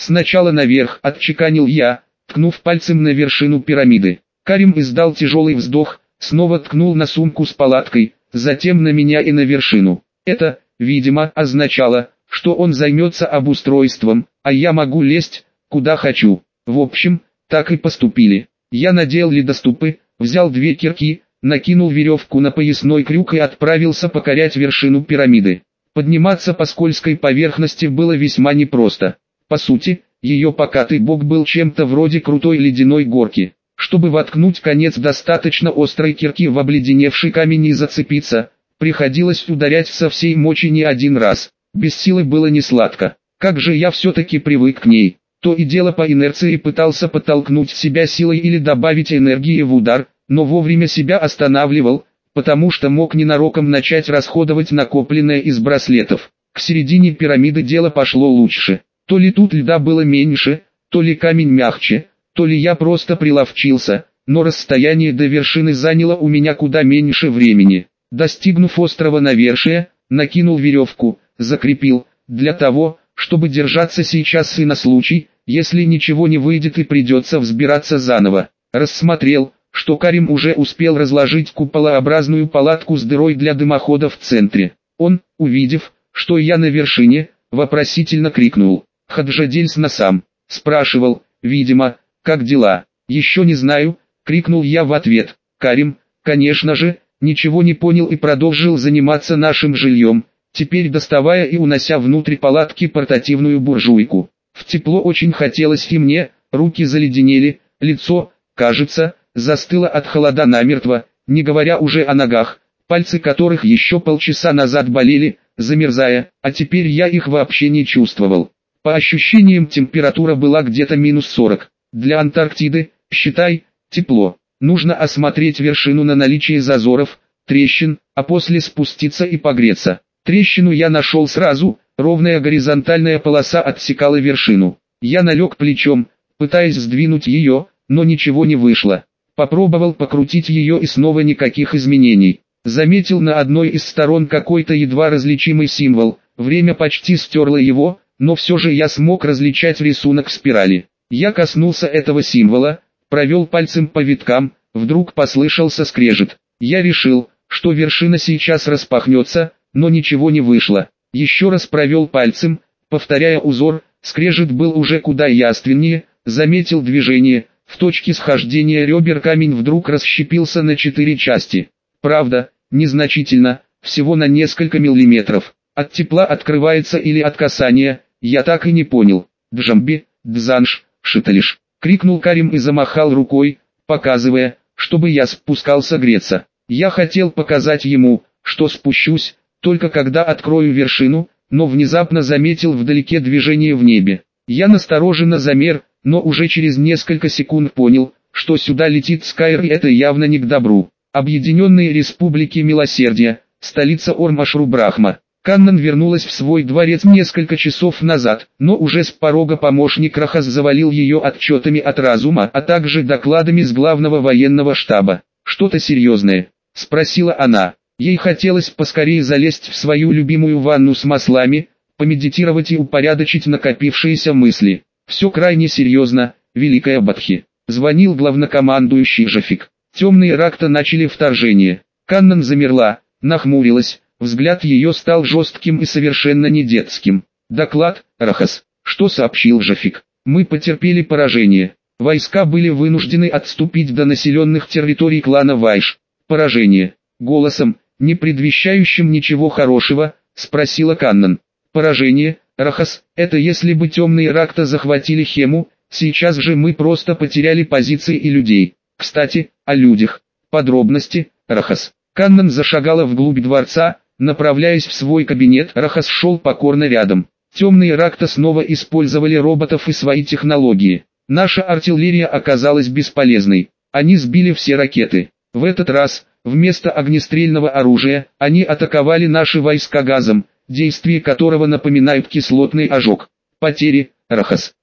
Сначала наверх, отчеканил я, ткнув пальцем на вершину пирамиды. Карим издал тяжелый вздох, снова ткнул на сумку с палаткой, затем на меня и на вершину. Это, видимо, означало, что он займется обустройством, а я могу лезть, куда хочу. В общем, так и поступили. Я надел ледоступы, взял 2 кирки, накинул веревку на поясной крюк и отправился покорять вершину пирамиды. Подниматься по скользкой поверхности было весьма непросто. По сути, ее покатый бок был чем-то вроде крутой ледяной горки. Чтобы воткнуть конец достаточно острой кирки в обледеневший камень и зацепиться, приходилось ударять со всей мочи не один раз. Без силы было не сладко. Как же я все-таки привык к ней. То и дело по инерции пытался подтолкнуть себя силой или добавить энергии в удар, но вовремя себя останавливал, потому что мог ненароком начать расходовать накопленное из браслетов. К середине пирамиды дело пошло лучше. То ли тут льда было меньше, то ли камень мягче, то ли я просто приловчился, но расстояние до вершины заняло у меня куда меньше времени. Достигнув острова навершия, накинул веревку, закрепил, для того, чтобы держаться сейчас и на случай, если ничего не выйдет и придется взбираться заново. Рассмотрел, что Карим уже успел разложить куполообразную палатку с дырой для дымохода в центре. Он, увидев, что я на вершине, вопросительно крикнул: «Хаджадельс насам?» Спрашивал, видимо, как дела. «Еще не знаю», — крикнул я в ответ. Карим, конечно же, ничего не понял и продолжил заниматься нашим жильем, теперь доставая и унося внутрь палатки портативную буржуйку. В тепло очень хотелось и мне, руки заледенели, лицо, кажется, застыло от холода намертво, не говоря уже о ногах, пальцы которых еще полчаса назад болели, замерзая, а теперь я их вообще не чувствовал. По ощущениям температура была где-то минус 40. Для Антарктиды, считай, тепло. Нужно осмотреть вершину на наличие зазоров, трещин, а после спуститься и погреться. Трещину я нашел сразу, ровная горизонтальная полоса отсекала вершину. Я налег плечом, пытаясь сдвинуть ее, но ничего не вышло. Попробовал покрутить ее и снова никаких изменений. Заметил на одной из сторон какой-то едва различимый символ, время почти стерло его, но все же я смог различать рисунок спирали. Я коснулся этого символа, провел пальцем по виткам, вдруг послышался скрежет. Я решил, что вершина сейчас распахнется, но ничего не вышло. Еще раз провел пальцем, повторяя узор, скрежет был уже куда явственнее, заметил движение, в точке схождения ребер камень вдруг расщепился на 4 части. Правда, незначительно, всего на несколько миллиметров. От тепла открывается или от касания, я так и не понял. «Джамби, Дзанш, Шиталиш!» — крикнул Карим и замахал рукой, показывая, чтобы я спускался греться. Я хотел показать ему, что спущусь, только когда открою вершину, но внезапно заметил вдалеке движение в небе. Я настороженно замер, но уже через несколько секунд понял, что сюда летит Скайр, и это явно не к добру. Объединенные Республики Милосердия, столица Ормашру-Брахма. Каннан вернулась в свой дворец несколько часов назад, но уже с порога помощник Рахас завалил ее отчетами от разума, а также докладами с главного военного штаба. «Что-то серьезное?» — спросила она. Ей хотелось поскорее залезть в свою любимую ванну с маслами, помедитировать и упорядочить накопившиеся мысли. «Все крайне серьезно, Великая Бадхи», — звонил главнокомандующий Жафик. Темные Ракта начали вторжение. Каннан замерла, нахмурилась, взгляд ее стал жестким и совершенно не детским. «Доклад, Рахас, что сообщил Жафик? Мы потерпели поражение. Войска были вынуждены отступить до населенных территорий клана Вайш. Поражение». Голосом, не предвещающим ничего хорошего, спросила Каннан. «Поражение, Рахас, это если бы темные Ракта захватили Хему, сейчас же мы просто потеряли позиции и людей. Кстати, о людях. Подробности, Рахас». Каннан зашагала вглубь дворца, направляясь в свой кабинет. Рахас шел покорно рядом. Темные Ракта снова использовали роботов и свои технологии. Наша артиллерия оказалась бесполезной. Они сбили все ракеты. В этот раз, вместо огнестрельного оружия, они атаковали наши войска газом, действие которого напоминает кислотный ожог. Потери, Рахас.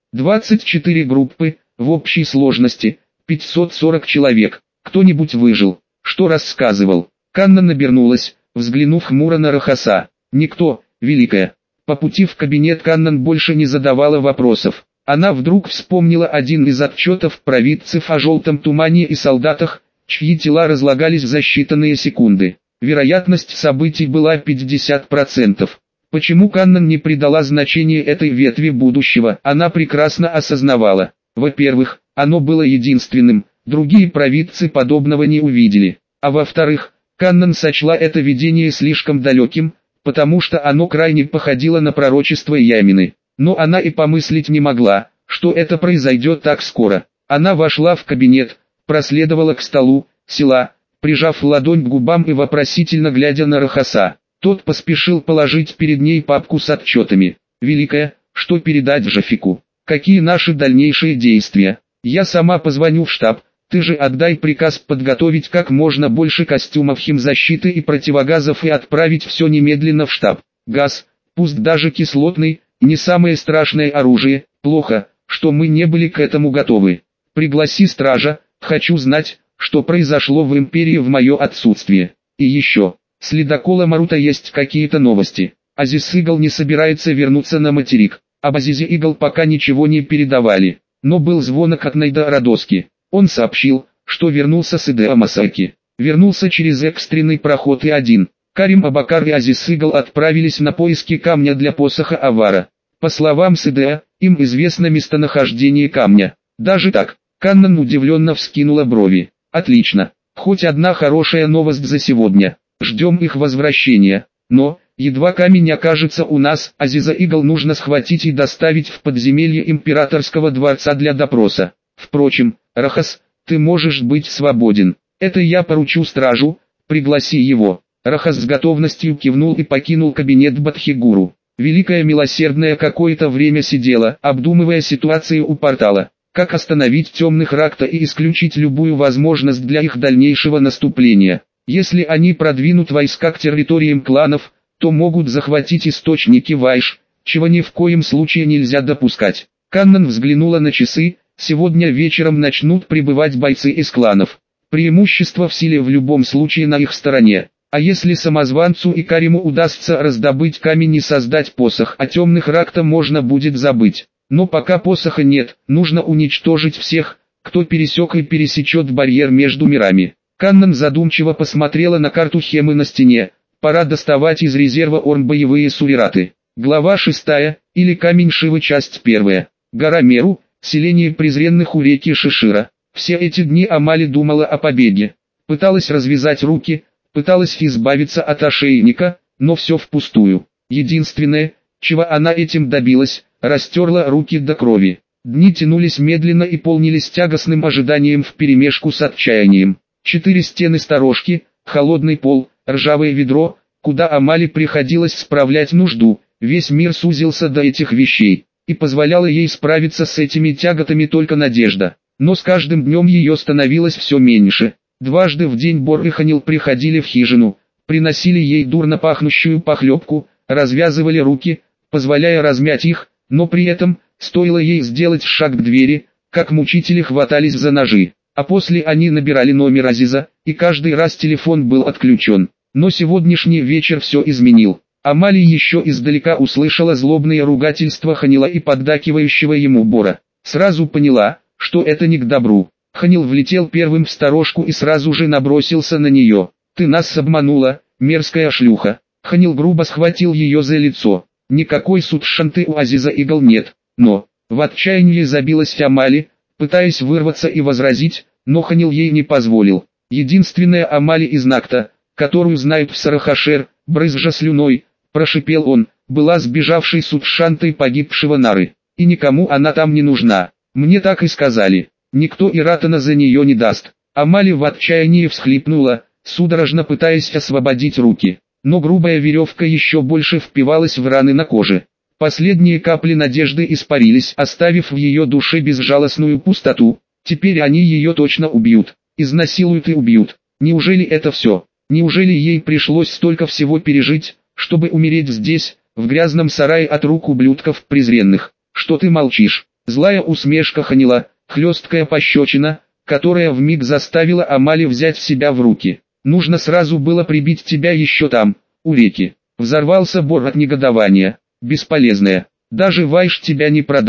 24 группы, в общей сложности, 540 человек. Кто-нибудь выжил? Что рассказывал? Канна набернулась, взглянув хмуро на Рахаса. «Никто, Великая». По пути в кабинет Каннан больше не задавала вопросов. Она вдруг вспомнила один из отчетов провидцев о желтом тумане и солдатах, чьи тела разлагались за считанные секунды. Вероятность событий была 50%. Почему Каннан не придала значения этой ветви будущего, она прекрасно осознавала. Во-первых, оно было единственным, другие провидцы подобного не увидели. А во-вторых, Каннан сочла это видение слишком далеким, потому что оно крайне походило на пророчество Ямины. Но она и помыслить не могла, что это произойдет так скоро. Она вошла в кабинет, проследовала к столу, села, прижав ладонь к губам и вопросительно глядя на Рахаса. Тот поспешил положить перед ней папку с отчетами. «Великая, что передать Джафику? Какие наши дальнейшие действия? Я сама позвоню в штаб, ты же отдай приказ подготовить как можно больше костюмов химзащиты и противогазов и отправить все немедленно в штаб. Газ, пусть даже кислотный, не самое страшное оружие, плохо, что мы не были к этому готовы. Пригласи стража, хочу знать, что произошло в Империи в мое отсутствие. И еще, с ледокола Марута есть какие-то новости. Азиз Игл не собирается вернуться на материк. Об Азизе Игл пока ничего не передавали, но был звонок от Найда Радоски. Он сообщил, что вернулся с Идеа Масаки. Вернулся через экстренный проход И-1. Карим Абакар и Азиз Игл отправились на поиски камня для посоха Авара. По словам Сидеа, им известно местонахождение камня. Даже так, Каннан удивленно вскинула брови. Отлично, хоть одна хорошая новость за сегодня. Ждем их возвращения. Но, едва камень окажется у нас, Азиза Игл нужно схватить и доставить в подземелье императорского дворца для допроса. Впрочем, Рахас, ты можешь быть свободен. Это я поручу стражу, пригласи его. Рахас с готовностью кивнул и покинул кабинет Бадхигуру. Великая Милосердная какое-то время сидела, обдумывая ситуацию у портала. Как остановить темных Ракта и исключить любую возможность для их дальнейшего наступления. Если они продвинут войска к территориям кланов, то могут захватить источники Вайш, чего ни в коем случае нельзя допускать. Каннан взглянула на часы, сегодня вечером начнут прибывать бойцы из кланов. Преимущество в силе в любом случае на их стороне. А если самозванцу и Кариму удастся раздобыть камень и создать посох, о темных Ракта можно будет забыть. Но пока посоха нет, нужно уничтожить всех, кто пересек и пересечет барьер между мирами. Каннан задумчиво посмотрела на карту Хемы на стене. Пора доставать из резерва Орм боевые сурираты. Глава 6, или Камень Шивы, часть 1. Гора Меру, селение презренных у реки Шишира. Все эти дни Амали думала о побеге. Пыталась развязать руки, пыталась избавиться от ошейника, но все впустую. Единственное, чего она этим добилась, растерла руки до крови. Дни тянулись медленно и полнились тягостным ожиданием вперемешку с отчаянием. 4 стены сторожки, холодный пол, ржавое ведро, куда Амали приходилось справлять нужду. Весь мир сузился до этих вещей, и позволяла ей справиться с этими тяготами только надежда. Но с каждым днем ее становилось все меньше. Дважды в день Бор и Ханил приходили в хижину, приносили ей дурно пахнущую похлебку, развязывали руки, позволяя размять их, но при этом, стоило ей сделать шаг к двери, как мучители хватались за ножи. А после они набирали номер Азиза, и каждый раз телефон был отключен. Но сегодняшний вечер все изменил. Амали еще издалека услышала злобные ругательства Ханила и поддакивающего ему Бора. Сразу поняла, что это не к добру. Ханил влетел первым в сторожку и сразу же набросился на нее. «Ты нас обманула, мерзкая шлюха!» Ханил грубо схватил ее за лицо. Никакой Судшанты у Азиза Игл нет, но... В отчаянии забилась Амали, пытаясь вырваться и возразить, но Ханил ей не позволил. Единственная Амали из Накта, которую знают в Сарахашер, брызжа слюной, прошипел он, была сбежавшей Судшантой погибшего Нары. И никому она там не нужна. Мне так и сказали. Никто и Ратана за нее не даст. Амали в отчаянии всхлипнула, судорожно пытаясь освободить руки. Но грубая веревка еще больше впивалась в раны на коже. Последние капли надежды испарились, оставив в ее душе безжалостную пустоту. Теперь они ее точно убьют, изнасилуют и убьют. Неужели это все? Неужели ей пришлось столько всего пережить, чтобы умереть здесь, в грязном сарае от рук ублюдков презренных? Что ты молчишь? Злая усмешка Ханила, хлесткая пощечина, которая вмиг заставила Амали взять себя в руки. Нужно сразу было прибить тебя еще там, у реки. Взорвался Бор от негодования. Бесполезная. Даже Вайш тебя не продашь.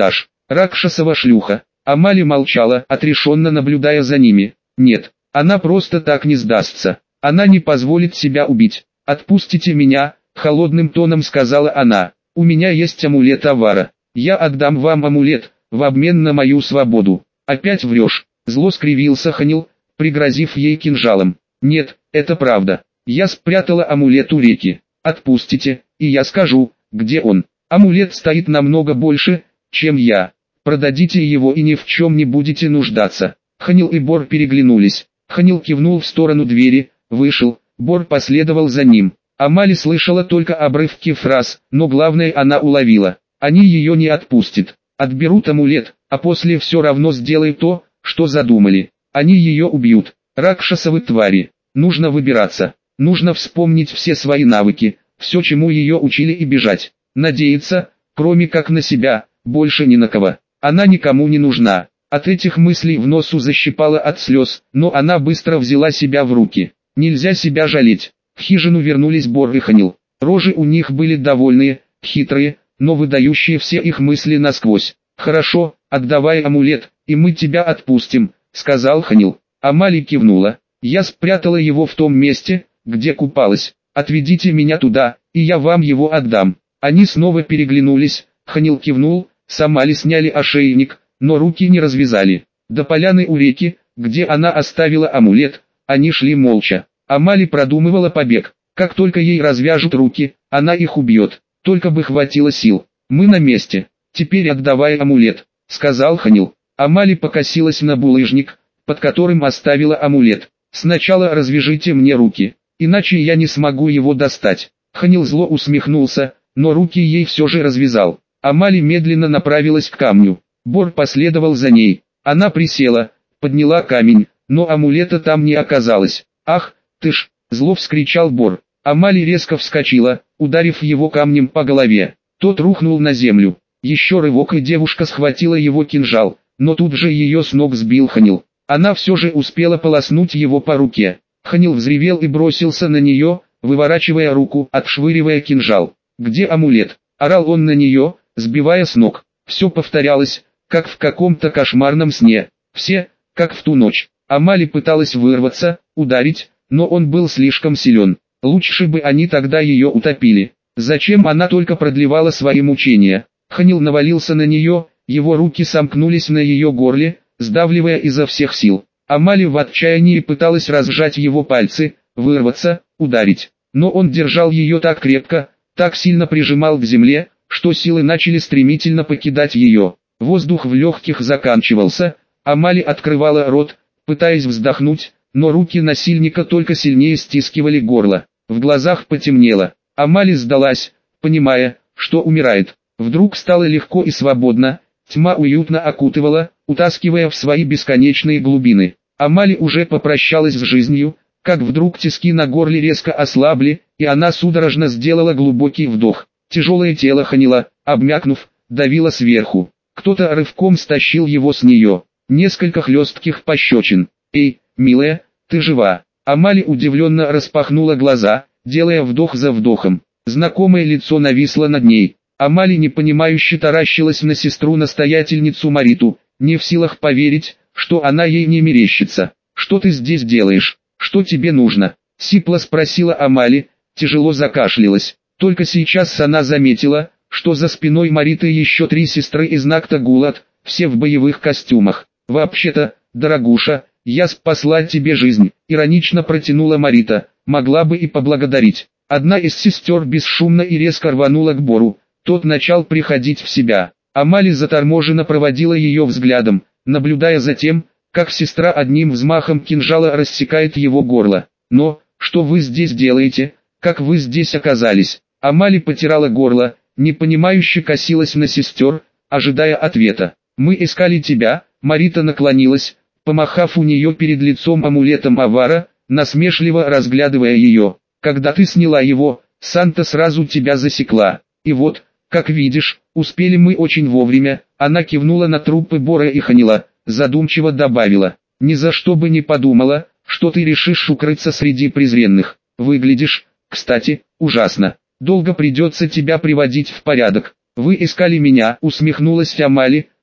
Ракшасова шлюха. Амали молчала, отрешенно наблюдая за ними. Нет, она просто так не сдастся. Она не позволит себя убить. «Отпустите меня», — холодным тоном сказала она. «У меня есть амулет Авара. Я отдам вам амулет, в обмен на мою свободу». «Опять врешь», — зло скривился Ханил, пригрозив ей кинжалом. «Нет, это правда. Я спрятала амулет у реки. Отпустите, и я скажу, где он. Амулет стоит намного больше, чем я. Продадите его и ни в чем не будете нуждаться». Ханил и Бор переглянулись. Ханил кивнул в сторону двери, вышел, Бор последовал за ним. Амали слышала только обрывки фраз, но главное она уловила. Они ее не отпустят. Отберут амулет, а после все равно сделают то, что задумали. Они ее убьют. Ракшасовы твари. Нужно выбираться. Нужно вспомнить все свои навыки, все, чему ее учили, и бежать. Надеяться, кроме как на себя, больше ни на кого. Она никому не нужна. От этих мыслей в носу защипала от слез, но она быстро взяла себя в руки. Нельзя себя жалеть. В хижину вернулись Бор и Ханил. Рожи у них были довольные, хитрые, но выдающие все их мысли насквозь. «Хорошо, отдавай амулет, и мы тебя отпустим», — сказал Ханил. Амали кивнула. «Я спрятала его в том месте, где купалась. Отведите меня туда, и я вам его отдам». Они снова переглянулись. Ханил кивнул, с Амали сняли ошейник, но руки не развязали. До поляны у реки, где она оставила амулет, они шли молча. Амали продумывала побег. Как только ей развяжут руки, она их убьет. Только бы хватило сил. «Мы на месте. Теперь отдавай амулет», — сказал Ханил. Амали покосилась на булыжник, под которым оставила амулет. «Сначала развяжите мне руки, иначе я не смогу его достать». Ханил зло усмехнулся, но руки ей все же развязал. Амали медленно направилась к камню. Бор последовал за ней. Она присела, подняла камень, но амулета там не оказалось. «Ах, ты ж!» — зло вскричал Бор. Амали резко вскочила, ударив его камнем по голове. Тот рухнул на землю. Еще рывок, и девушка схватила его кинжал, но тут же ее с ног сбил Ханил. Она все же успела полоснуть его по руке. Ханил взревел и бросился на нее, выворачивая руку, отшвыривая кинжал. «Где амулет?» — орал он на нее, сбивая с ног. Все повторялось, как в каком-то кошмарном сне. Все, как в ту ночь. Амали пыталась вырваться, ударить, но он был слишком силен. Лучше бы они тогда ее утопили. Зачем она только продлевала свои мучения? Ханил навалился на нее, его руки сомкнулись на ее горле, сдавливая изо всех сил. Амали в отчаянии пыталась разжать его пальцы, вырваться, ударить. Но он держал ее так крепко, так сильно прижимал к земле, что силы начали стремительно покидать ее. Воздух в легких заканчивался, Амали открывала рот, пытаясь вздохнуть, но руки насильника только сильнее стискивали горло. В глазах потемнело. Амали сдалась, понимая, что умирает. Вдруг стало легко и свободно, тьма уютно окутывала, утаскивая в свои бесконечные глубины. Амали уже попрощалась с жизнью, как вдруг тиски на горле резко ослабли, и она судорожно сделала глубокий вдох. Тяжелое тело Ханила, обмякнув, давило сверху. Кто-то рывком стащил его с нее. Несколько хлестких пощечин. «Эй, милая, ты жива?» Амали удивленно распахнула глаза, делая вдох за вдохом. Знакомое лицо нависло над ней. Амали непонимающе таращилась на сестру-настоятельницу Мариту, не в силах поверить, что она ей не мерещится. «Что ты здесь делаешь? Что тебе нужно?» — сипло спросила Амали, тяжело закашлялась. Только сейчас она заметила, что за спиной Мариты еще 3 сестры из Нактагулат, все в боевых костюмах. «Вообще-то, дорогуша, я спасла тебе жизнь», — иронично протянула Марита, «могла бы и поблагодарить». Одна из сестер бесшумно и резко рванула к Бору, тот начал приходить в себя. Амали заторможенно проводила ее взглядом, наблюдая за тем, как сестра одним взмахом кинжала рассекает его горло. «Но, что вы здесь делаете? Как вы здесь оказались?» Амали потирала горло, непонимающе косилась на сестер, ожидая ответа. «Мы искали тебя», — Марита наклонилась, помахав у нее перед лицом амулетом Авара, насмешливо разглядывая ее. «Когда ты сняла его, Санта сразу тебя засекла. И вот, как видишь, успели мы очень вовремя». Она кивнула на трупы Бора и Ханила, задумчиво добавила. «Ни за что бы не подумала, что ты решишь укрыться среди презренных. Выглядишь, кстати, ужасно. Долго придется тебя приводить в порядок». «Вы искали меня», — усмехнулась Амали,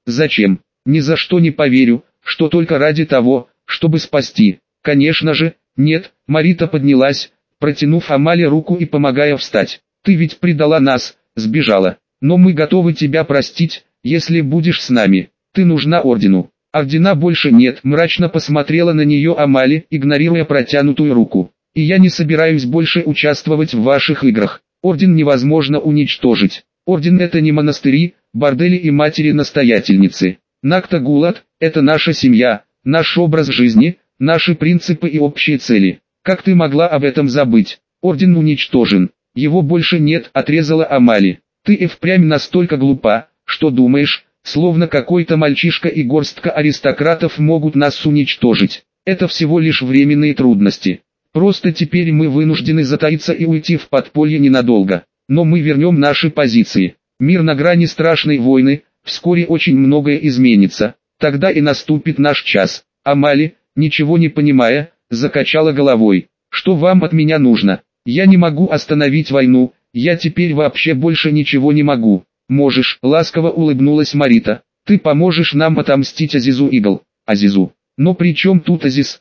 Зачем? Ни за что не поверю, что только ради того, чтобы спасти. Конечно же, нет. Марита поднялась, протянув Амали руку и помогая встать. Ты ведь предала нас, сбежала. Но мы готовы тебя простить, если будешь с нами. Ты нужна ордену. Ордена больше нет. Мрачно посмотрела на нее Амали, игнорируя протянутую руку. И я не собираюсь больше участвовать в ваших играх. Орден невозможно уничтожить. Орден — это не монастыри, бордели и матери-настоятельницы. Накта Гулат — это наша семья, наш образ жизни, наши принципы и общие цели. Как ты могла об этом забыть? Орден уничтожен. Его больше нет, отрезала Амали. Ты и впрямь настолько глупа, что думаешь, словно какой-то мальчишка и горстка аристократов могут нас уничтожить. Это всего лишь временные трудности. Просто теперь мы вынуждены затаиться и уйти в подполье ненадолго. Но мы вернем наши позиции. Мир на грани страшной войны, вскоре очень многое изменится. Тогда и наступит наш час. Амали, ничего не понимая, закачала головой. Что вам от меня нужно? Я не могу остановить войну, я теперь вообще больше ничего не могу. Можешь, ласково улыбнулась Марита. Ты поможешь нам отомстить Азизу Игл. Азизу. Но при чем тут Азиз?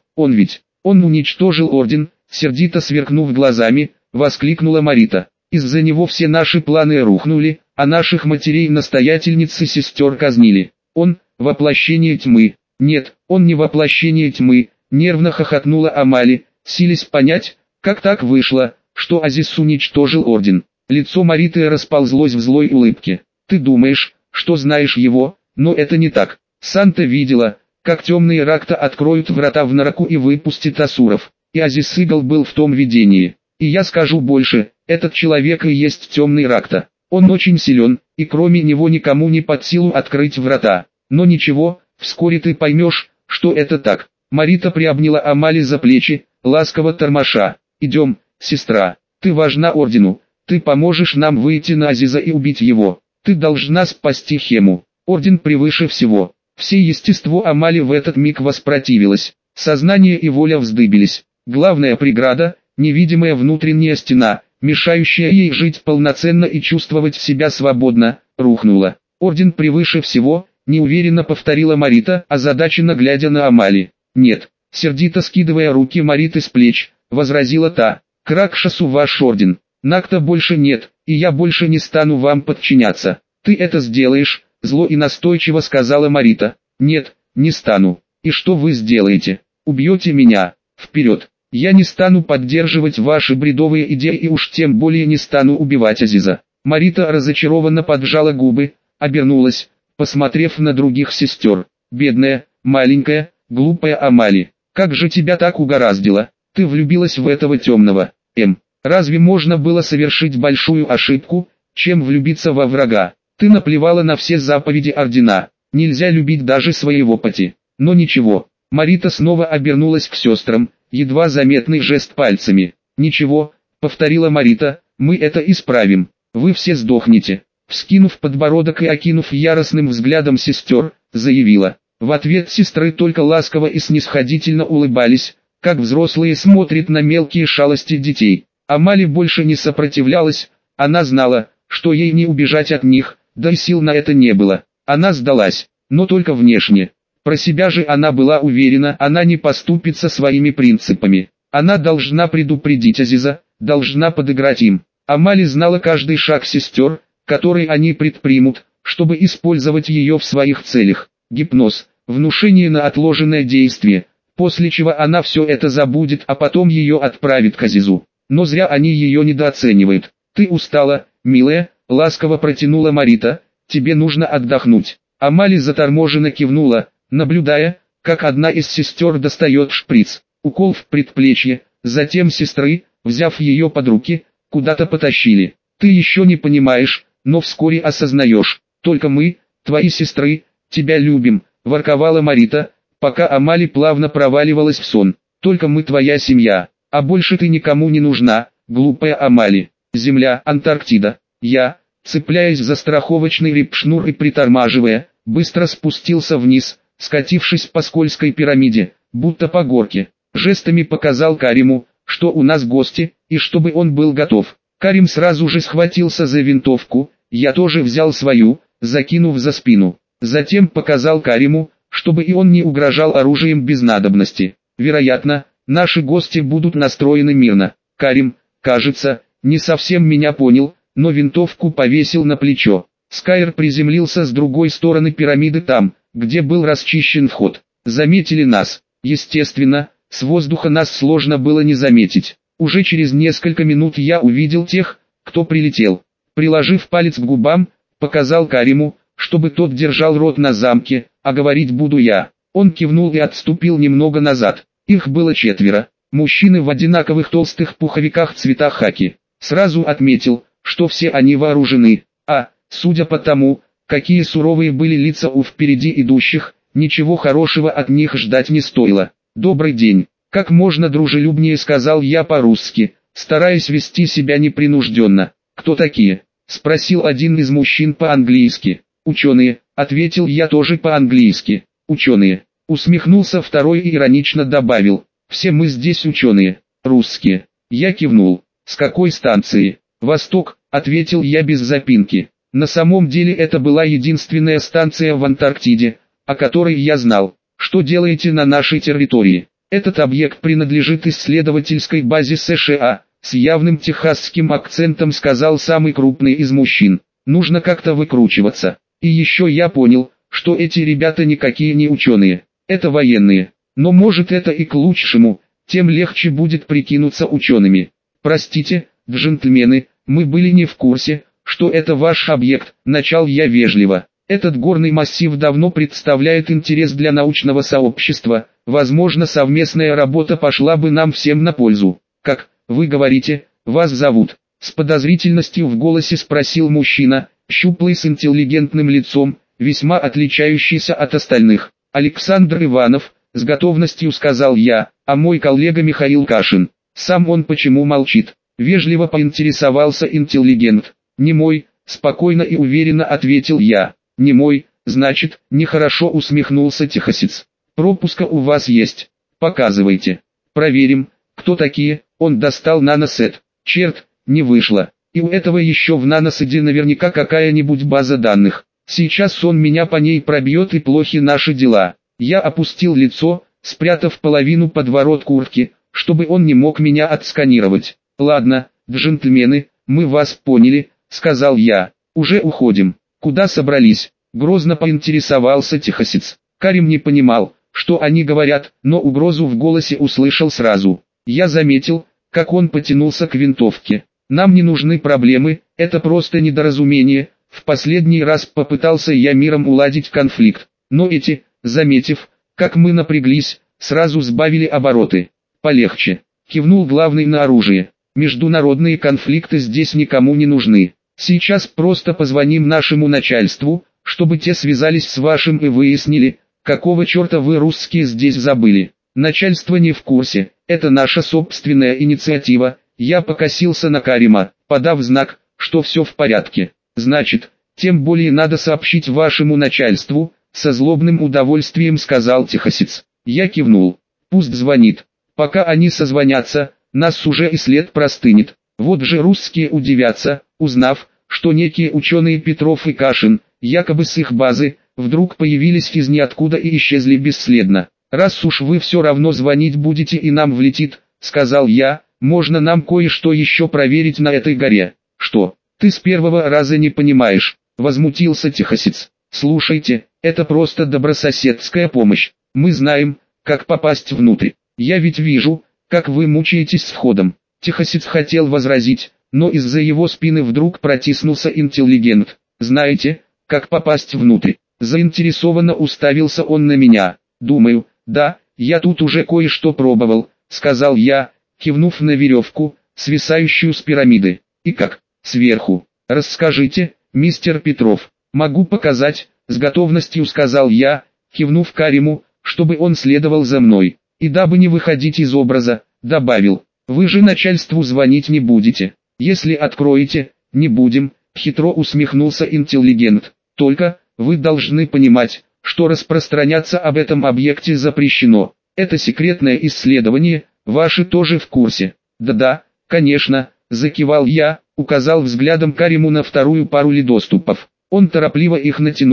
Он уничтожил орден, сердито сверкнув глазами, воскликнула Марита. Из-за него все наши планы рухнули, а наших матерей-настоятельниц и сестер казнили. Он — воплощение тьмы. Нет, он не воплощение тьмы, нервно хохотнула Амали, силясь понять, как так вышло, что Азиз уничтожил орден. Лицо Мариты расползлось в злой улыбке. Ты думаешь, что знаешь его, но это не так. Санта видела, как темные Ракта откроют врата в Нараку и выпустят асуров. И Азиз Игл был в том видении. И я скажу больше, этот человек и есть темный Ракта. Он очень силен, и кроме него никому не под силу открыть врата. Но ничего, вскоре ты поймешь, что это так. Марита приобняла Амали за плечи, ласково тормоша. Идем, сестра, ты важна ордену, ты поможешь нам выйти на Азиза и убить его. Ты должна спасти Хему. Орден превыше всего. Все естество Амали в этот миг воспротивилось. Сознание и воля вздыбились. Главная преграда — невидимая внутренняя стена, мешающая ей жить полноценно и чувствовать себя свободно, рухнула. Орден превыше всего, неуверенно повторила Марита, озадаченно глядя на Амали. Нет, сердито скидывая руки Мариты с плеч, возразила та. К Ракшасу ваш орден. Накта больше нет, и я больше не стану вам подчиняться. Ты это сделаешь, зло и настойчиво сказала Марита. Нет, не стану. И что вы сделаете? Убьете меня? Вперед! Я не стану поддерживать ваши бредовые идеи и уж тем более не стану убивать Азиза. Марита разочарованно поджала губы, обернулась, посмотрев на других сестер. Бедная, маленькая, глупая Амали. Как же тебя так угораздило? Ты влюбилась в этого темного. Разве можно было совершить большую ошибку, чем влюбиться во врага? Ты наплевала на все заповеди ордена. Нельзя любить даже своего пати. Но ничего. Марита снова обернулась к сестрам, едва заметный жест пальцами. «Ничего», — повторила Марита, — «мы это исправим. Вы все сдохнете». Вскинув подбородок и окинув яростным взглядом сестер, заявила. В ответ сестры только ласково и снисходительно улыбались, как взрослые смотрят на мелкие шалости детей. Амали больше не сопротивлялась, она знала, что ей не убежать от них, да и сил на это не было. Она сдалась, но только внешне. Про себя же она была уверена, она не поступится своими принципами. Она должна предупредить Азиза, должна подыграть им. Амали знала каждый шаг сестер, который они предпримут, чтобы использовать ее в своих целях. Гипноз, внушение на отложенное действие, после чего она все это забудет, а потом ее отправит к Азизу. Но зря они ее недооценивают. «Ты устала, милая», — ласково протянула Марита, — «тебе нужно отдохнуть». Амали заторможенно кивнула, наблюдая, как одна из сестер достает шприц, укол в предплечье, затем сестры, взяв ее под руки, куда-то потащили. «Ты еще не понимаешь, но вскоре осознаешь. Только мы, твои сестры, тебя любим», — ворковала Марита, пока Амали плавно проваливалась в сон. «Только мы твоя семья, а больше ты никому не нужна, глупая Амали. Земля, Антарктида». Я, цепляясь за страховочный репшнур и притормаживая, быстро спустился вниз, скатившись по скользкой пирамиде, будто по горке. Жестами показал Кариму, что у нас гости, и чтобы он был готов. Карим сразу же схватился за винтовку, я тоже взял свою, закинув за спину. Затем показал Кариму, чтобы и он не угрожал оружием без надобности. Вероятно, наши гости будут настроены мирно. Карим, кажется, не совсем меня понял, но винтовку повесил на плечо. Скайр приземлился с другой стороны пирамиды там, где был расчищен вход. Заметили нас. Естественно, с воздуха нас сложно было не заметить. Уже через несколько минут я увидел тех, кто прилетел. Приложив палец к губам, показал Кариму, чтобы тот держал рот на замке, а говорить буду я. Он кивнул и отступил немного назад. Их было 4. Мужчины в одинаковых толстых пуховиках цвета хаки. Сразу отметил, что все они вооружены. Судя по тому, какие суровые были лица у впереди идущих, ничего хорошего от них ждать не стоило. «Добрый день», — как можно дружелюбнее сказал я по-русски, стараясь вести себя непринужденно. «Кто такие?» — спросил один из мужчин по-английски. «Ученые», — ответил я тоже по-английски. «Ученые», — усмехнулся второй и иронично добавил. «Все мы здесь ученые, русские». Я кивнул. «С какой станции?» «Восток», — ответил я без запинки. На самом деле это была единственная станция в Антарктиде, о которой я знал. «Что делаете на нашей территории?» «Этот объект принадлежит исследовательской базе США», с явным техасским акцентом сказал самый крупный из мужчин. «Нужно как-то выкручиваться. И еще я понял, что эти ребята никакие не ученые. Это военные. Но может это и к лучшему, тем легче будет прикинуться учеными. Простите, джентльмены, мы были не в курсе, что это ваш объект», начал я вежливо. «Этот горный массив давно представляет интерес для научного сообщества, возможно совместная работа пошла бы нам всем на пользу». «Как, вы говорите, вас зовут?» С подозрительностью в голосе спросил мужчина, щуплый с интеллигентным лицом, весьма отличающийся от остальных. «Александр Иванов», с готовностью сказал я, «а мой коллега Михаил Кашин». Сам он почему молчит? Вежливо поинтересовался интеллигент. «Не мой», спокойно и уверенно ответил я. «Не мой, значит, нехорошо», усмехнулся техасец. «Пропуска у вас есть? Показывайте. Проверим, кто такие». Он достал наносет. Черт, не вышло. И у этого еще в наноседе наверняка какая-нибудь база данных. Сейчас он меня по ней пробьет и плохи наши дела. Я опустил лицо, спрятав половину под ворот куртки, чтобы он не мог меня отсканировать. «Ладно, джентльмены, мы вас поняли», сказал я. «Уже уходим». «Куда собрались?» Грозно поинтересовался техасец. Карим не понимал, что они говорят, но угрозу в голосе услышал сразу. Я заметил, как он потянулся к винтовке. «Нам не нужны проблемы, это просто недоразумение». В последний раз попытался я миром уладить конфликт, но эти, заметив, как мы напряглись, сразу сбавили обороты. «Полегче», кивнул главный на оружие. «Международные конфликты здесь никому не нужны. Сейчас просто позвоним нашему начальству, чтобы те связались с вашим и выяснили, какого черта вы русские здесь забыли. Начальство не в курсе, это наша собственная инициатива». Я покосился на Карима, подав знак, что все в порядке. «Значит, тем более надо сообщить вашему начальству», со злобным удовольствием сказал техасец. Я кивнул. «Пусть звонит. Пока они созвонятся, нас уже и след простынет. Вот же русские удивятся, узнав, что некие ученые Петров и Кашин, якобы с их базы, вдруг появились из ниоткуда и исчезли бесследно. Раз уж вы все равно звонить будете и нам влетит», сказал я, «можно нам кое-что еще проверить на этой горе». «Что, ты с первого раза не понимаешь?» возмутился техасец. «Слушайте, это просто добрососедская помощь. Мы знаем, как попасть внутрь. Я ведь вижу, как вы мучаетесь с входом». Техасец хотел возразить, но из-за его спины вдруг протиснулся интеллигент. «Знаете, как попасть внутрь?» Заинтересованно уставился он на меня. «Думаю, да, я тут уже кое-что пробовал», сказал я, кивнув на веревку, свисающую с пирамиды. «И как?» «Сверху. Расскажите, мистер Петров». «Могу показать», с готовностью сказал я, кивнув Кариму, чтобы он следовал за мной. И дабы не выходить из образа, добавил: «Вы же начальству звонить не будете. Если откроете, не будем», хитро усмехнулся интеллигент. «Только, вы должны понимать, что распространяться об этом объекте запрещено. Это секретное исследование, ваши тоже в курсе». «Да-да, конечно», закивал я, указал взглядом Кариму на вторую пару ледоступов. Он торопливо их натянул,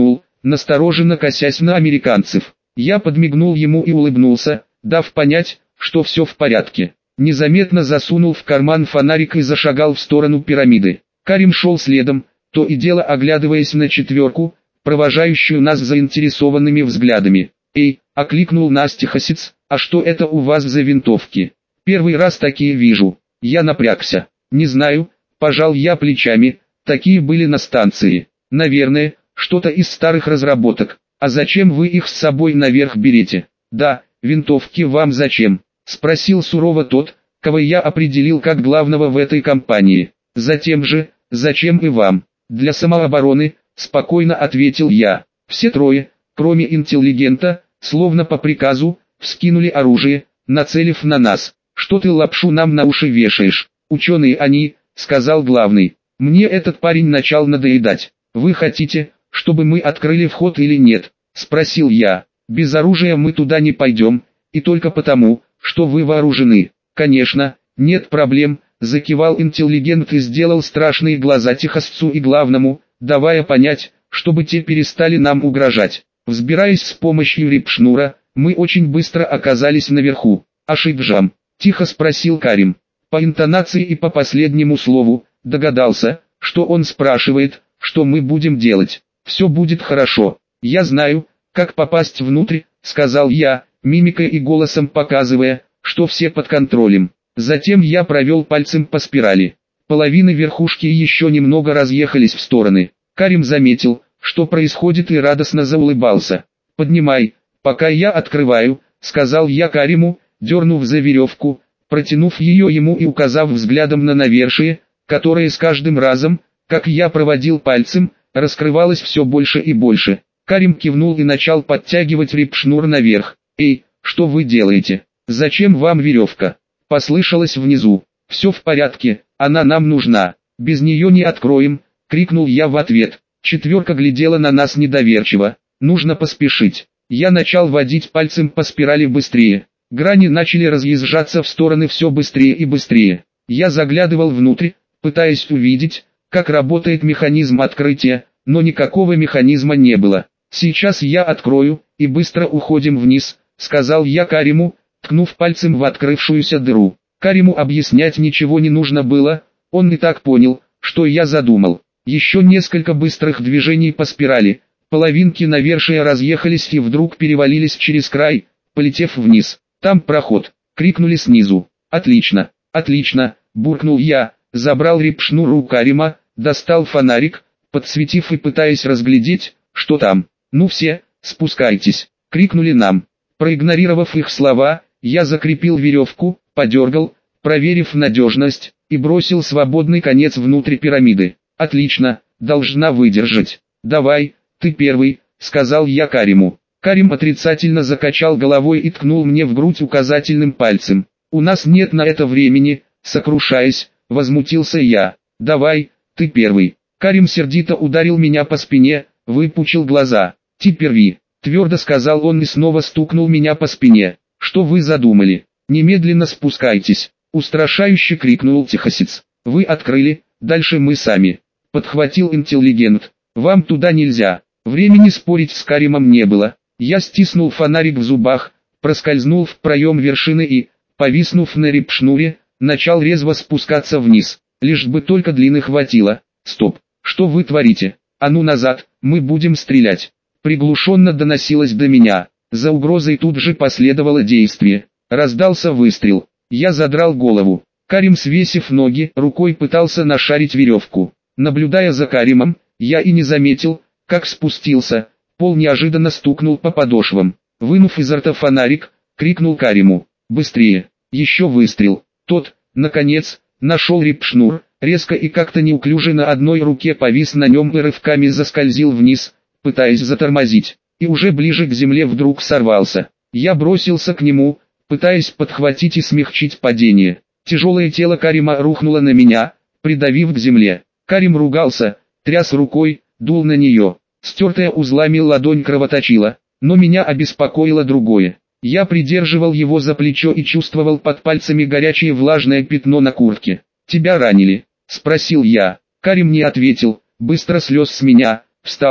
настороженно косясь на американцев. Я подмигнул ему и улыбнулся, дав понять, что все в порядке. Незаметно засунул в карман фонарик и зашагал в сторону пирамиды. Карим шел следом, то и дело оглядываясь на четверку, провожающую нас заинтересованными взглядами. «Эй!» — окликнул нас Техасец, «а что это у вас за винтовки? Первый раз такие вижу». Я напрягся. «Не знаю», — пожал я плечами, «такие были на станции. Наверное, что-то из старых разработок. А зачем вы их с собой наверх берете?» «Да, винтовки вам зачем?» — спросил сурово тот, кого я определил как главного в этой компании. «Затем же, зачем и вам?» «Для самообороны», — спокойно ответил я. Все трое, кроме интеллигента, словно по приказу, вскинули оружие, нацелив на нас. «Что ты лапшу нам на уши вешаешь? Ученые они», — сказал главный. «Мне этот парень начал надоедать. Вы хотите, чтобы мы открыли вход или нет?» — спросил я. «Без оружия мы туда не пойдем, и только потому, что вы вооружены». «Конечно, нет проблем», — закивал интеллигент и сделал страшные глаза Техасцу и главному, давая понять, чтобы те перестали нам угрожать. Взбираясь с помощью рипшнура, мы очень быстро оказались наверху. «Ашиджам?» — тихо спросил Карим. По интонации и по последнему слову, догадался, что он спрашивает, что мы будем делать. «Все будет хорошо. Я знаю, как попасть внутрь», — сказал я, мимикой и голосом показывая, что все под контролем. Затем я провел пальцем по спирали. Половины верхушки еще немного разъехались в стороны. Карим заметил, что происходит, и радостно заулыбался. «Поднимай, пока я открываю», — сказал я Кариму, дернув за веревку, протянув ее ему и указав взглядом на навершие, которое с каждым разом, как я проводил пальцем, раскрывалось все больше и больше. Карим кивнул и начал подтягивать рипшнур наверх. «Эй, что вы делаете? Зачем вам веревка?» — послышалось внизу. «Все в порядке, она нам нужна. Без нее не откроем», — крикнул я в ответ. Четверка глядела на нас недоверчиво. «Нужно поспешить». Я начал водить пальцем по спирали быстрее. Грани начали разъезжаться в стороны все быстрее и быстрее. Я заглядывал внутрь, пытаясь увидеть, как работает механизм открытия, но никакого механизма не было. «Сейчас я открою, и быстро уходим вниз», — сказал я Кариму, ткнув пальцем в открывшуюся дыру. Кариму объяснять ничего не нужно было, он и так понял, что я задумал. Еще несколько быстрых движений по спирали, половинки навершия разъехались и вдруг перевалились через край, полетев вниз. «Там проход!» — крикнули снизу. «Отлично, отлично!» — буркнул я, забрал рипшнур у Карима, достал фонарик, подсветив и пытаясь разглядеть, что там. «Ну все, спускайтесь!» — крикнули нам. Проигнорировав их слова, я закрепил веревку, подергал, проверив надежность, и бросил свободный конец внутрь пирамиды. «Отлично, должна выдержать. Давай, ты первый», — сказал я Кариму. Карим отрицательно закачал головой и ткнул мне в грудь указательным пальцем. «У нас нет на это времени», — сокрушаясь, возмутился я. «Давай, ты первый». Карим сердито ударил меня по спине, выпучил глаза. «Ты первый», — твердо сказал он и снова стукнул меня по спине. «Что вы задумали? Немедленно спускайтесь», — устрашающе крикнул Техасец. «Вы открыли, дальше мы сами», — подхватил интеллигент. «Вам туда нельзя». Времени спорить с Каримом не было. Я стиснул фонарик в зубах, проскользнул в проем вершины и, повиснув на рипшнуре, начал резво спускаться вниз. Лишь бы только длины хватило. «Стоп, что вы творите? А ну назад, мы будем стрелять!» Приглушенно доносилось до меня. За угрозой тут же последовало действие. Раздался выстрел. Я задрал голову. Карим, свесив ноги, рукой пытался нашарить веревку. Наблюдая за Каримом, я и не заметил, как спустился. Пол неожиданно стукнул по подошвам. Вынув изо рта фонарик, крикнул Кариму: «Быстрее!» Еще выстрел. Тот, наконец, нашел рипшнур, резко и как-то неуклюже на одной руке повис на нем и рывками заскользил вниз, пытаясь затормозить, и уже ближе к земле вдруг сорвался. Я бросился к нему, пытаясь подхватить и смягчить падение. Тяжелое тело Карима рухнуло на меня, придавив к земле. Карим ругался, тряс рукой, дул на нее. Стертая узлами ладонь кровоточила, но меня обеспокоило другое. Я придерживал его за плечо и чувствовал под пальцами горячее влажное пятно на куртке. «Тебя ранили?» – спросил я. Карим не ответил, быстро слез с меня, встал,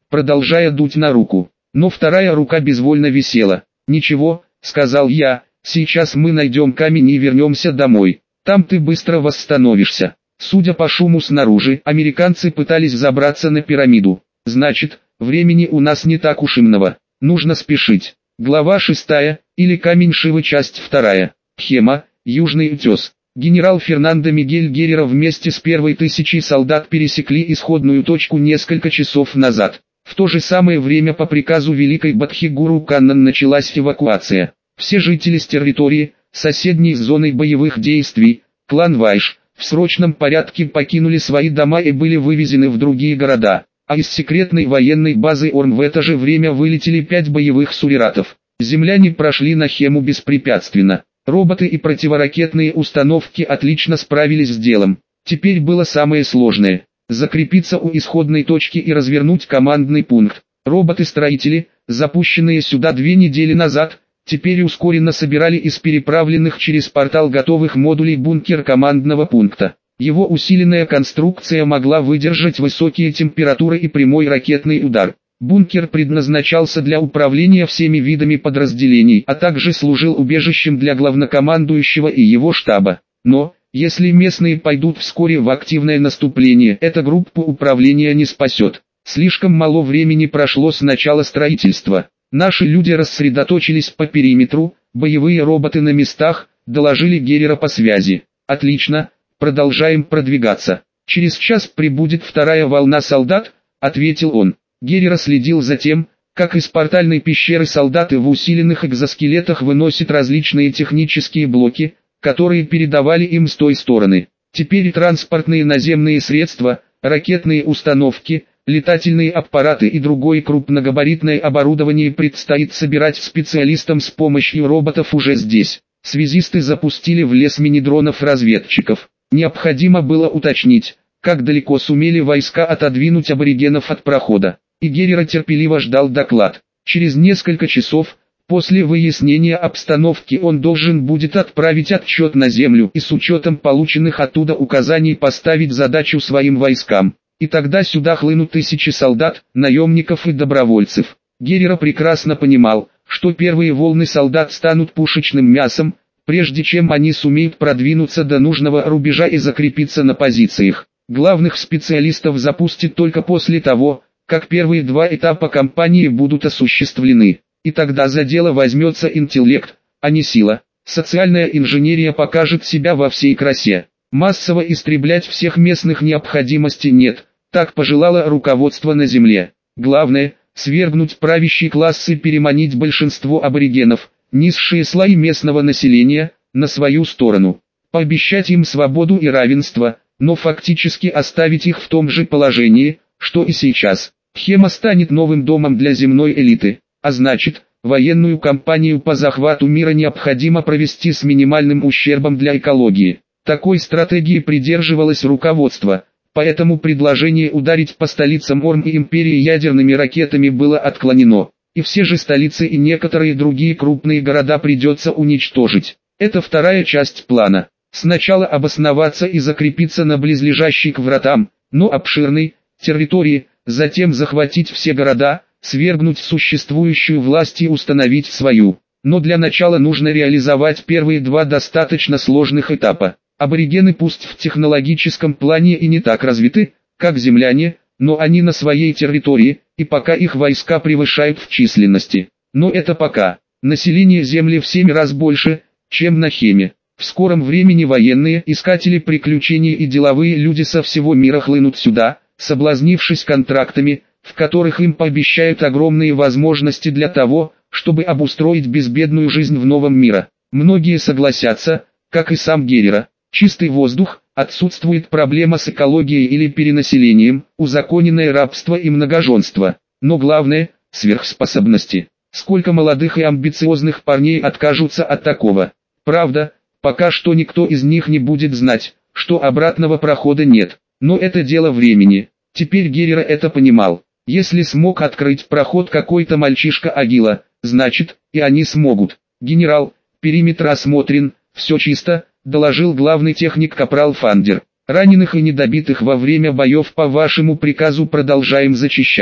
продолжая дуть на руку. Но вторая рука безвольно висела. «Ничего», — сказал я, — «сейчас мы найдем камень и вернемся домой. Там ты быстро восстановишься». Судя по шуму снаружи, американцы пытались забраться на пирамиду. Значит, времени у нас не так уж и много. Нужно спешить. Глава 6, или камень Шивы, часть 2. Пхема, Южный утес. Генерал Фернандо Мигель Геррера вместе с первой тысячей солдат пересекли исходную точку несколько часов назад. В то же самое время по приказу Великой Бадхи-гуру Каннан началась эвакуация. Все жители с территории, соседней с зоной боевых действий, клан Вайш, в срочном порядке покинули свои дома и были вывезены в другие города. А из секретной военной базы Орм в это же время вылетели 5 боевых суриратов. Земляне прошли на Хему беспрепятственно. Роботы и противоракетные установки отлично справились с делом. Теперь было самое сложное – закрепиться у исходной точки и развернуть командный пункт. Роботы-строители, запущенные сюда 2 недели назад, теперь ускоренно собирали из переправленных через портал готовых модулей бункер командного пункта. Его усиленная конструкция могла выдержать высокие температуры и прямой ракетный удар. Бункер предназначался для управления всеми видами подразделений, а также служил убежищем для главнокомандующего и его штаба. Но, если местные пойдут вскоре в активное наступление, эта группа управления не спасет. Слишком мало времени прошло с начала строительства. Наши люди рассредоточились по периметру, боевые роботы на местах, доложили Геррера по связи. Отлично, продолжаем продвигаться. Через час прибудет вторая волна солдат, ответил он. Геррера следил за тем, как из портальной пещеры солдаты в усиленных экзоскелетах выносят различные технические блоки, которые передавали им с той стороны. Теперь транспортные наземные средства, ракетные установки, летательные аппараты и другое крупногабаритное оборудование предстоит собирать специалистам с помощью роботов уже здесь. Связисты запустили в лес мини-дронов-разведчиков. Необходимо было уточнить, как далеко сумели войска отодвинуть аборигенов от прохода. И Геррера терпеливо ждал доклад. Через несколько часов, после выяснения обстановки, он должен будет отправить отчет на землю и с учетом полученных оттуда указаний поставить задачу своим войскам. И тогда сюда хлынут тысячи солдат, наемников и добровольцев. Геррера прекрасно понимал, что первые волны солдат станут пушечным мясом, прежде чем они сумеют продвинуться до нужного рубежа и закрепиться на позициях. Главных специалистов запустят только после того, как первые 2 этапа кампании будут осуществлены. И тогда за дело возьмется интеллект, а не сила. Социальная инженерия покажет себя во всей красе. Массово истреблять всех местных необходимости нет, так пожелало руководство на земле. Главное – свергнуть правящий класс и переманить большинство аборигенов, низшие слои местного населения, на свою сторону. Пообещать им свободу и равенство, но фактически оставить их в том же положении, что и сейчас. Пхема станет новым домом для земной элиты, а значит, военную кампанию по захвату мира необходимо провести с минимальным ущербом для экологии. Такой стратегии придерживалось руководство, поэтому предложение ударить по столицам Орм и Империи ядерными ракетами было отклонено, и все же столицы и некоторые другие крупные города придется уничтожить. Это вторая часть плана. Сначала обосноваться и закрепиться на близлежащей к вратам, но обширной, территории, затем захватить все города, свергнуть существующую власть и установить свою. Но для начала нужно реализовать первые 2 достаточно сложных этапа. Аборигены пусть в технологическом плане и не так развиты, как земляне, но они на своей территории, и пока их войска превышают в численности. Но это пока. Население Земли в 7 раз больше, чем на Хеме. В скором времени военные, искатели приключений и деловые люди со всего мира хлынут сюда, соблазнившись контрактами, в которых им пообещают огромные возможности для того, чтобы обустроить безбедную жизнь в новом мире. Многие согласятся, как и сам Геррера. Чистый воздух, отсутствует проблема с экологией или перенаселением, узаконенное рабство и многоженство. Но главное – сверхспособности. Сколько молодых и амбициозных парней откажутся от такого? Правда, пока что никто из них не будет знать, что обратного прохода нет. Но это дело времени. Теперь Геррера это понимал. Если смог открыть проход какой-то мальчишка Агила, значит, и они смогут. «Генерал, периметр осмотрен, все чисто», — доложил главный техник капрал Фандер. «Раненых и недобитых во время боев по вашему приказу продолжаем зачищать.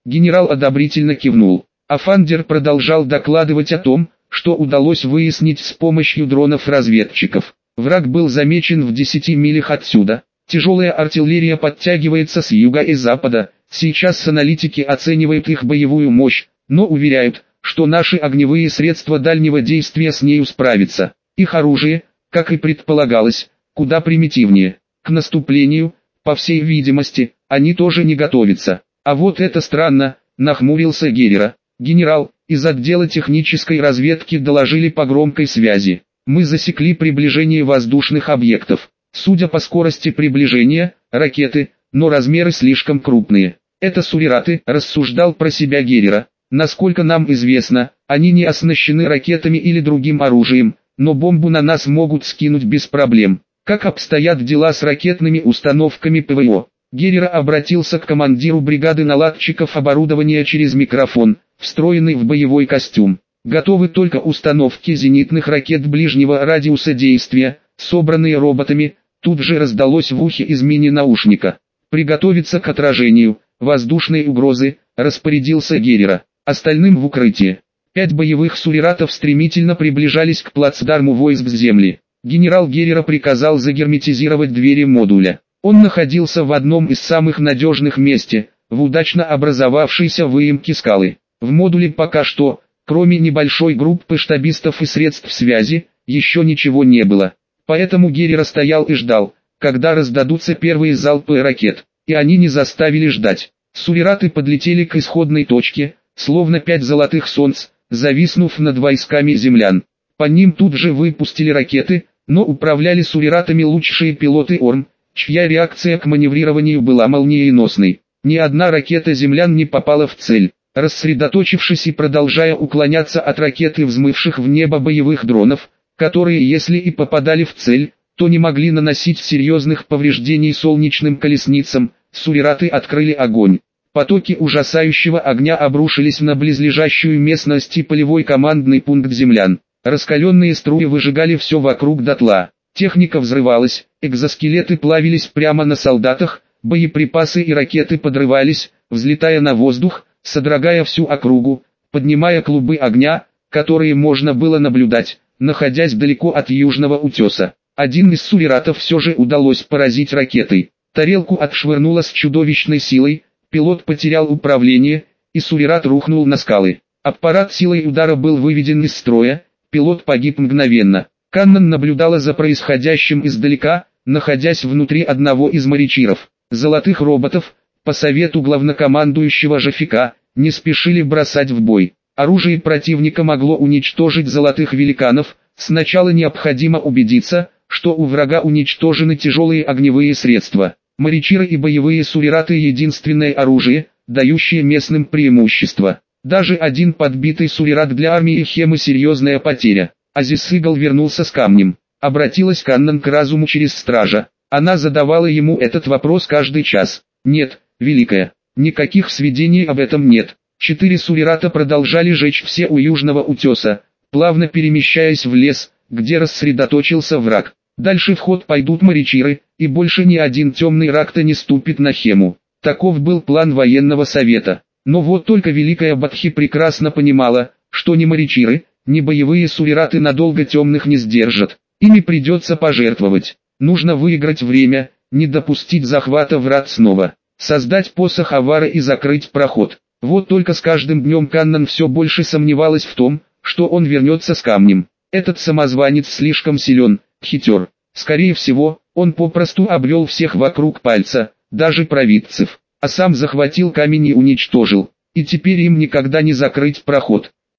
Генерал одобрительно кивнул. Афандер продолжал докладывать о том, что удалось выяснить с помощью дронов-разведчиков. Враг был замечен в 10 милях отсюда. Тяжелая артиллерия подтягивается с юга и запада. Сейчас аналитики оценивают их боевую мощь, но уверяют, что наши огневые средства дальнего действия с нею справятся. Их оружие, как и предполагалось, куда примитивнее. К наступлению, по всей видимости, они тоже не готовятся. А вот это странно, нахмурился Геррера. Генерал, из отдела технической разведки доложили по громкой связи. Мы засекли приближение воздушных объектов. Судя по скорости приближения, ракеты, но размеры слишком крупные. Это сурираты, рассуждал про себя Геррера. Насколько нам известно, они не оснащены ракетами или другим оружием, но бомбу на нас могут скинуть без проблем. Как обстоят дела с ракетными установками ПВО? Геррера обратился к командиру бригады наладчиков оборудования через микрофон, встроенный в боевой костюм. Готовы только установки зенитных ракет ближнего радиуса действия, собранные роботами. Тут же раздалось в ухе из мини-наушника. Приготовиться к отражению воздушной угрозы, распорядился Геррера. Остальным в укрытие. 5 боевых суриратов стремительно приближались к плацдарму войск с земли. Генерал Геррера приказал загерметизировать двери модуля. Он находился в одном из самых надежных мест, в удачно образовавшейся выемке скалы. В модуле пока что, кроме небольшой группы штабистов и средств связи, еще ничего не было. Поэтому Геррера стоял и ждал, когда раздадутся первые залпы ракет. И они не заставили ждать. Сурираты подлетели к исходной точке, словно 5 золотых солнц, зависнув над войсками землян. По ним тут же выпустили ракеты, но управляли суриратами лучшие пилоты ОРМ, чья реакция к маневрированию была молниеносной. Ни одна ракета землян не попала в цель. Рассредоточившись и продолжая уклоняться от ракет и взмывших в небо боевых дронов, которые если и попадали в цель, то не могли наносить серьезных повреждений солнечным колесницам, сурираты открыли огонь. Потоки ужасающего огня обрушились на близлежащую местность и полевой командный пункт землян. Раскаленные струи выжигали все вокруг дотла. Техника взрывалась, экзоскелеты плавились прямо на солдатах, боеприпасы и ракеты подрывались, взлетая на воздух, содрогая всю округу, поднимая клубы огня, которые можно было наблюдать, находясь далеко от южного утеса. Один из суриратов все же удалось поразить ракетой. Тарелку отшвырнуло с чудовищной силой, пилот потерял управление, и сурират рухнул на скалы. Аппарат силой удара был выведен из строя, пилот погиб мгновенно. Каннон наблюдала за происходящим издалека, находясь внутри одного из морячиров. Золотых роботов, по совету главнокомандующего Жафика, не спешили бросать в бой. Оружие противника могло уничтожить золотых великанов, сначала необходимо убедиться, что у врага уничтожены тяжелые огневые средства. Морячиры и боевые сурираты — единственное оружие, дающее местным преимущество. Даже один подбитый сурират для армии Хемы — серьезная потеря. Азисыгал вернулся с камнем. Обратилась Каннон к разуму через стража. Она задавала ему этот вопрос каждый час. «Нет, Великая, никаких сведений об этом нет». 4 сурирата продолжали жечь все у южного утеса, плавно перемещаясь в лес, где рассредоточился враг. Дальше в ход пойдут морячиры, и больше ни один темный ракта не ступит на Хему. Таков был план военного совета. Но вот только Великая Бадхи прекрасно понимала, что ни морячиры, ни боевые сурираты надолго темных не сдержат. Ими придется пожертвовать. Нужно выиграть время, не допустить захвата врат снова, создать посох Авара и закрыть проход. Вот только с каждым днем Каннон все больше сомневалась в том, что он вернется с камнем. Этот самозванец слишком силен, хитер. Скорее всего, он попросту обвел всех вокруг пальца, даже провидцев, а сам захватил камень и уничтожил. И теперь им никогда не закрыть проход.